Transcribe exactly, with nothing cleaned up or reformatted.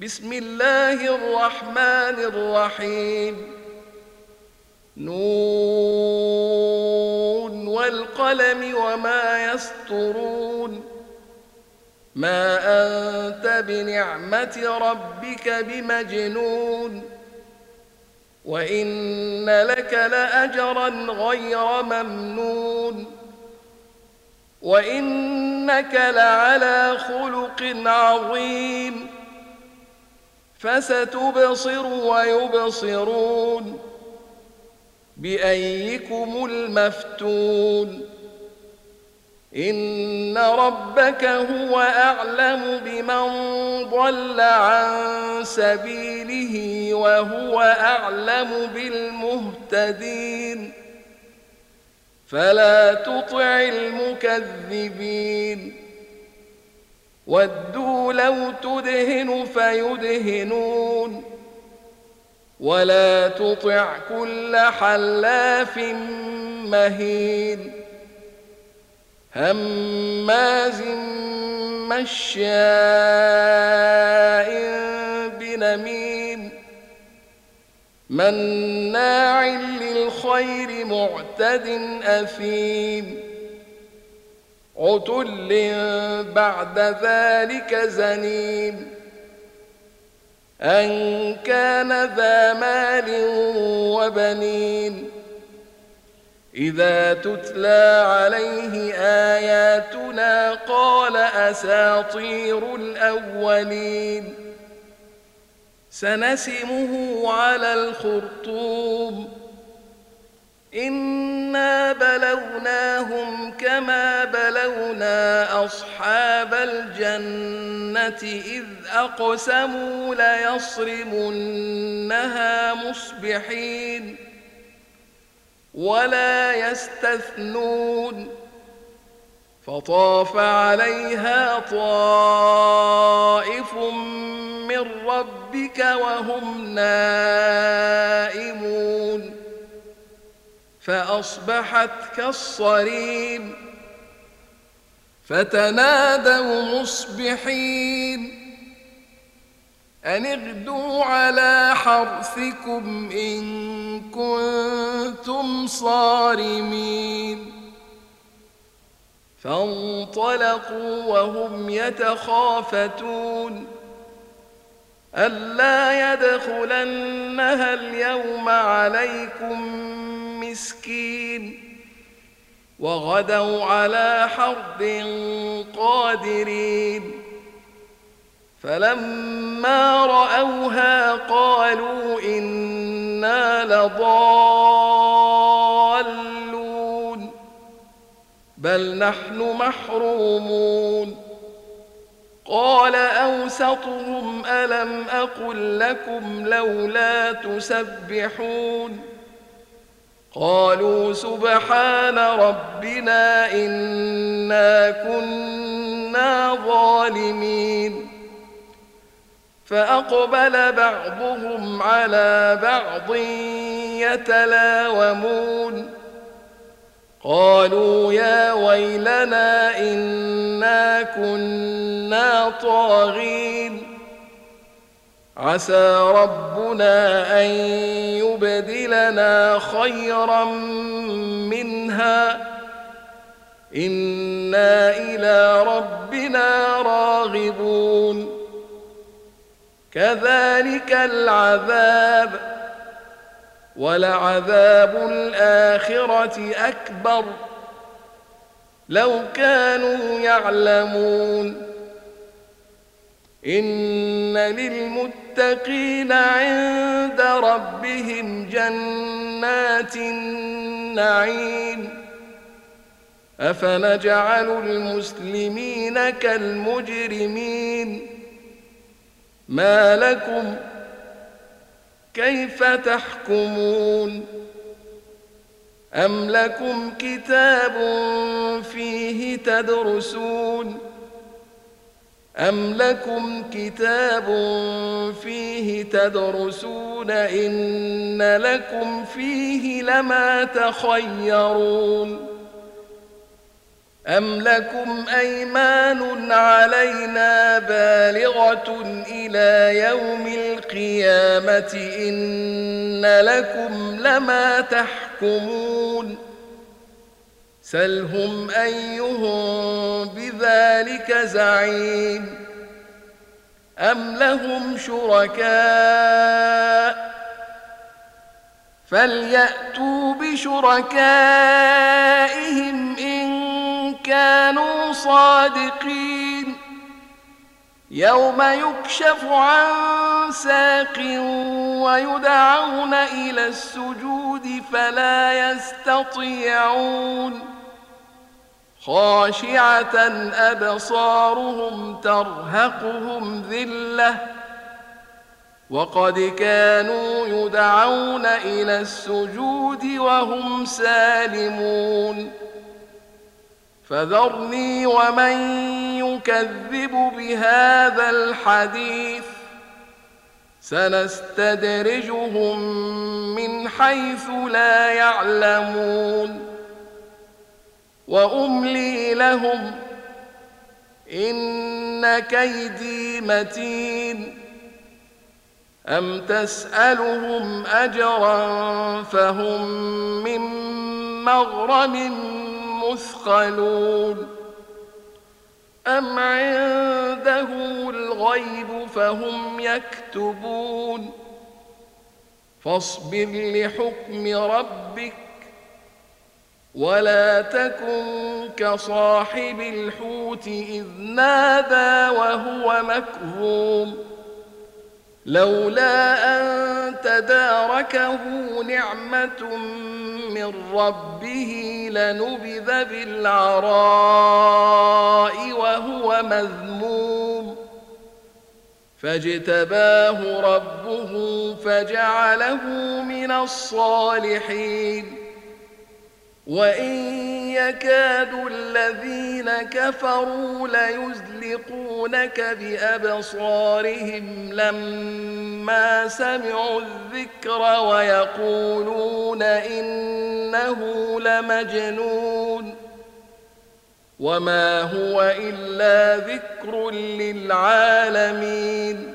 بسم الله الرحمن الرحيم نون والقلم وما يسطرون ما أنت بنعمة ربك بمجنون وإن لك لأجرا غير ممنون وإنك لعلى خلق عظيم فستبصر ويبصرون بأيكم المفتون إن ربك هو أعلم بمن ضل عن سبيله وهو أعلم بالمهتدين فلا تطع المكذبين ودوا لو تدهن فيدهنون ولا تطع كل حلاف مهين هماز مشاء بنميم مناع للخير معتد أثيم عتل بعد ذلك زنيم أن كان ذا مال وبنين إذا تتلى عليه آياتنا قال أساطير الأولين سنسمه على الخرطوم إنا بلوناهم كما بلونا أصحاب الجنة إذ أقسموا ليصرمنها مصبحين ولا يستثنون فطاف عليها طائف من ربك وهم نائمون فأصبحت كالصريم فتنادوا مصبحين أن اغدوا على حرثكم إن كنتم صارمين فانطلقوا وهم يتخافتون ألا يدخلنها اليوم عليكم مسكين وغدوا على حرد قادرين فلما رأوها قالوا إنا لضالون بل نحن محرومون قال أوسطهم ألم أقل لكم لولا تسبحون قالوا سبحان ربنا إنا كنا ظالمين فأقبل بعضهم على بعض يتلاومون قالوا يا ويلنا إنا كنا طاغين عسى ربنا أن يبدلنا خيرا منها إنا إلى ربنا راغبون كذلك العذاب ولعذاب الآخرة أكبر لو كانوا يعلمون إن للمتقين عند ربهم جنات النعيم أفنجعل المسلمين كالمجرمين ما لكم كيف تحكمون أم لكم كتاب فيه تدرسون أم لكم كتاب فيه تدرسون إن لكم فيه لما تخيرون أم لكم أيمان علينا بالغة إلى يوم القيامة إن لكم لما تحكمون سلهم أيهم بذلك زعيم أم لهم شركاء فليأتوا بشركائهم إن كانوا صادقين يوم يكشف عن ساق ويدعون إلى السجود فلا يستطيعون خاشعة أبصارهم ترهقهم ذلة وقد كانوا يدعون إلى السجود وهم سالمون فذرني ومن يكذب بهذا الحديث سنستدرجهم من حيث لا يعلمون وأملي لهم إن كيدي متين أم تسألهم أجرا فهم من مغرم مثقلون أم عندهم الغيب فهم يكتبون فاصبر لحكم ربك ولا تكن كصاحب الحوت إذ نادى وهو مكظوم لولا أن تداركه نعمة من ربه لنبذ بالعراء وهو مذموم فاجتباه ربه فجعله من الصالحين وإن يكاد الذين كفروا ليزلقونك بأبصارهم لما سمعوا الذكر ويقولون إنه لمجنون وما هو إلا ذكر للعالمين